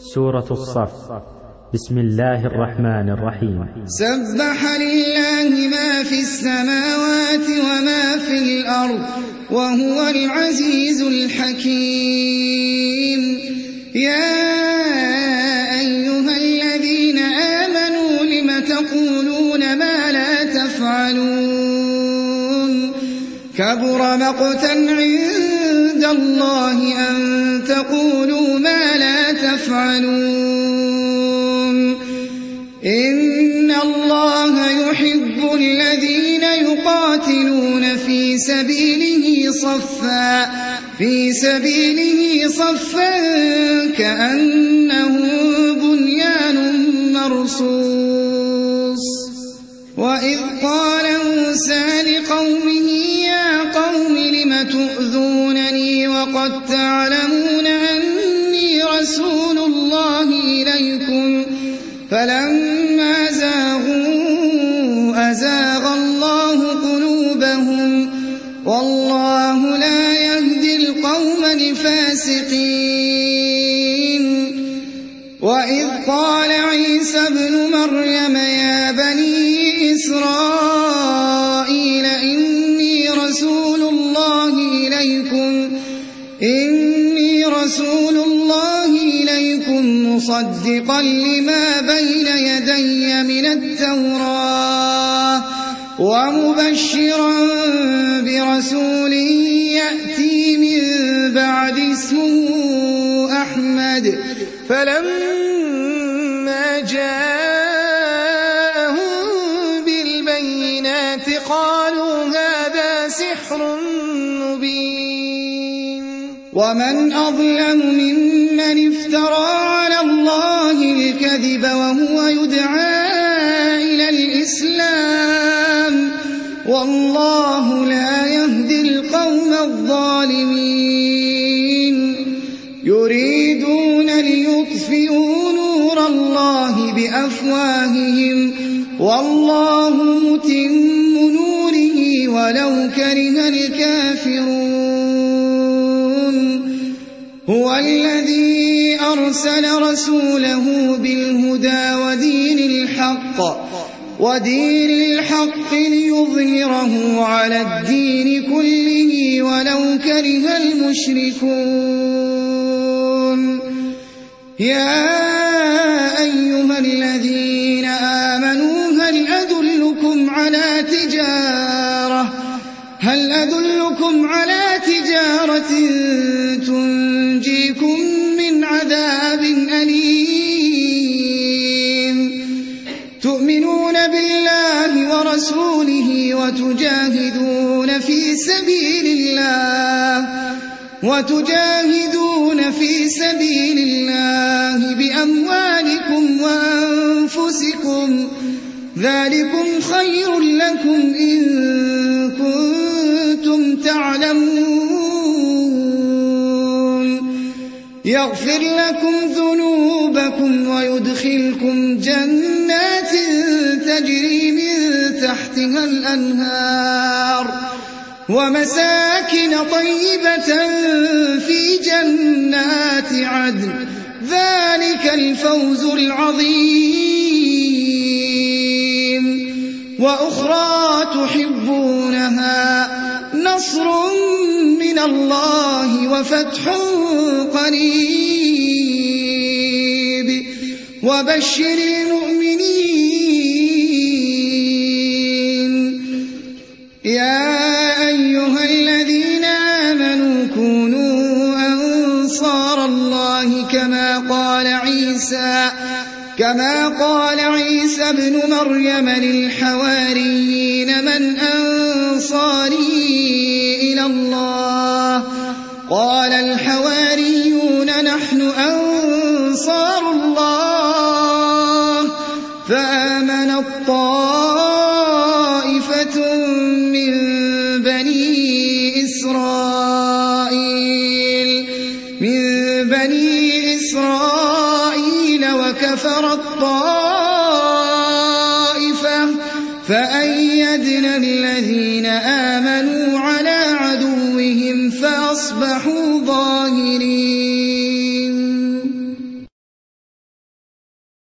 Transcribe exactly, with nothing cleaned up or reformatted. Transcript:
سورة الصف. بسم الله الرحمن الرحيم. سبح لله ما في السماوات وما في الأرض وهو العزيز الحكيم. يا أيها الذين آمنوا لم تقولون ما لا تفعلون كبر مقتا عند الله أن تقولوا ما لا تفعلون. إن الله يحب الذين يقاتلون في سبيله صفا في سبيله صفا كأنه بنيان مرصوص. وإذ قال موسى لقومه يا قوم لم تؤذونني وقد تعلمون أني رسول الله إليكم فلما زاغوا أزاغ الله قلوبهم والله لا يهدي القوم الفاسقين. وإذ قال عيسى ابن مريم يا بني إسرائيل إني رسول الله إليكم إني رسول الله إليكم مصدقا لما بين يدي من التوراة ومبشرا برسول يأتي من بعد اسمه أحمد. فلما جاءهم بالبينات قالوا هذا سحر مبين. ومن أظلم ممن افترى على الله الكذب وهو يدعى إلى الإسلام والله لا يهدي القوم الظالمين. يريدون ليطفئوا نور الله بأفواههم والله متم نوره ولو كره الكافرون. هو الذي أرسل رسوله بالهدى ودين الحق ودين الحق ليظهره على الدين كله ولو كره المشركون. يا أيها الذين آمنوا هل أدلكم على تجارة هل أدلكم على تجارة تنجيكم من عذاب أليم تؤمنون بالله ورسوله وتجاهدون في سبيل الله وتجاهدون في سبيل الله بأموالكم وأنفسكم ذلكم خير لكم إن كنتم تعلمون. يغفر لكم ذنوبكم ويدخلكم جنات تجري من تحتها الأنهار ومساكن طيبة في جنات عدن ذلك الفوز العظيم. وأخرى تحبونها نصر من الله وفتح قريب وبشر المؤمنين. يا أيها الذين آمنوا كونوا أنصار الله كما قال عيسى كما قال عيسى ابن مريم للحواريين من أنصاري إلى الله قال الحواريون نحن أنصار الله. فآمنت طائفة من بني إسرائيل من بني إسرائيل وكفرت طائفة فأيدنا الذين آمنوا على عدوهم فأصبحوا ظالمين.